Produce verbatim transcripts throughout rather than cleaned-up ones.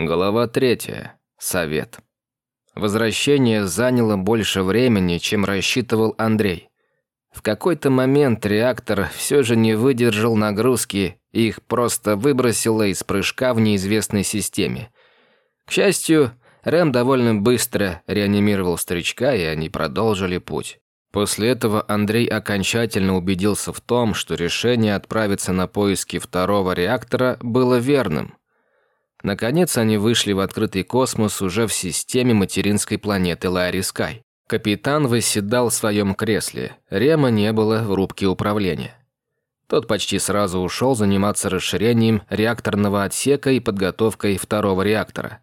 Глава третья. Совет. Возвращение заняло больше времени, чем рассчитывал Андрей. В какой-то момент реактор все же не выдержал нагрузки, и их просто выбросило из прыжка в неизвестной системе. К счастью, Рэм довольно быстро реанимировал старичка, и они продолжили путь. После этого Андрей окончательно убедился в том, что решение отправиться на поиски второго реактора было верным. Наконец они вышли в открытый космос уже в системе материнской планеты Лайри-Скай. Капитан восседал в своем кресле, Рема не было в рубке управления. Тот почти сразу ушел заниматься расширением реакторного отсека и подготовкой второго реактора.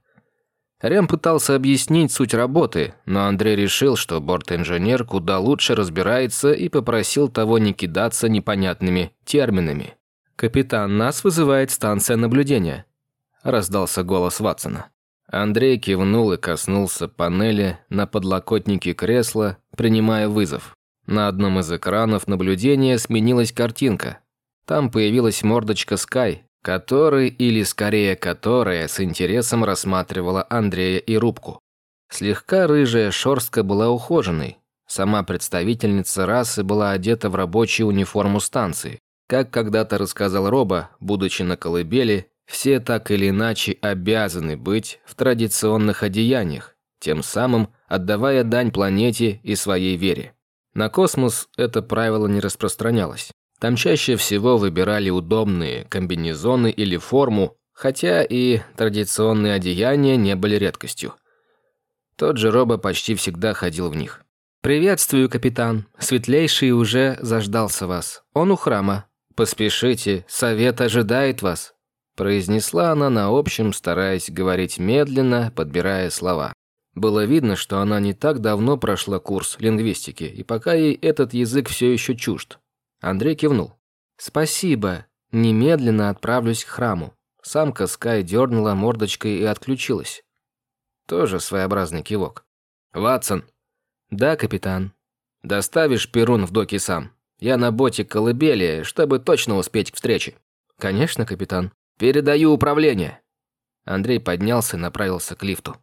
Рем пытался объяснить суть работы, но Андрей решил, что борт-инженер куда лучше разбирается, и попросил того не кидаться непонятными терминами. «Капитан, нас вызывает станция наблюдения», – раздался голос Ватсона. Андрей кивнул и коснулся панели на подлокотнике кресла, принимая вызов. На одном из экранов наблюдения сменилась картинка. Там появилась мордочка Скай, который, или скорее которая, с интересом рассматривала Андрея и рубку. Слегка рыжая шерстка была ухоженной. Сама представительница расы была одета в рабочую униформу станции. Как когда-то рассказал Роба, будучи на колыбели, все так или иначе обязаны быть в традиционных одеяниях, тем самым отдавая дань планете и своей вере. На космос это правило не распространялось. Там чаще всего выбирали удобные комбинезоны или форму, хотя и традиционные одеяния не были редкостью. Тот же Роба почти всегда ходил в них. «Приветствую, капитан. Светлейший уже заждался вас. Он у храма. Поспешите, совет ожидает вас», – произнесла она на общем, стараясь говорить медленно, подбирая слова. Было видно, что она не так давно прошла курс лингвистики, и пока ей этот язык все еще чужд. Андрей кивнул. «Спасибо. Немедленно отправлюсь к храму». Самка Скай дернула мордочкой и отключилась. Тоже своеобразный кивок. «Ватсон». «Да, капитан». «Доставишь Перун в доки сам. Я на боте колыбели, чтобы точно успеть к встрече». «Конечно, капитан». «Передаю управление». Андрей поднялся и направился к лифту.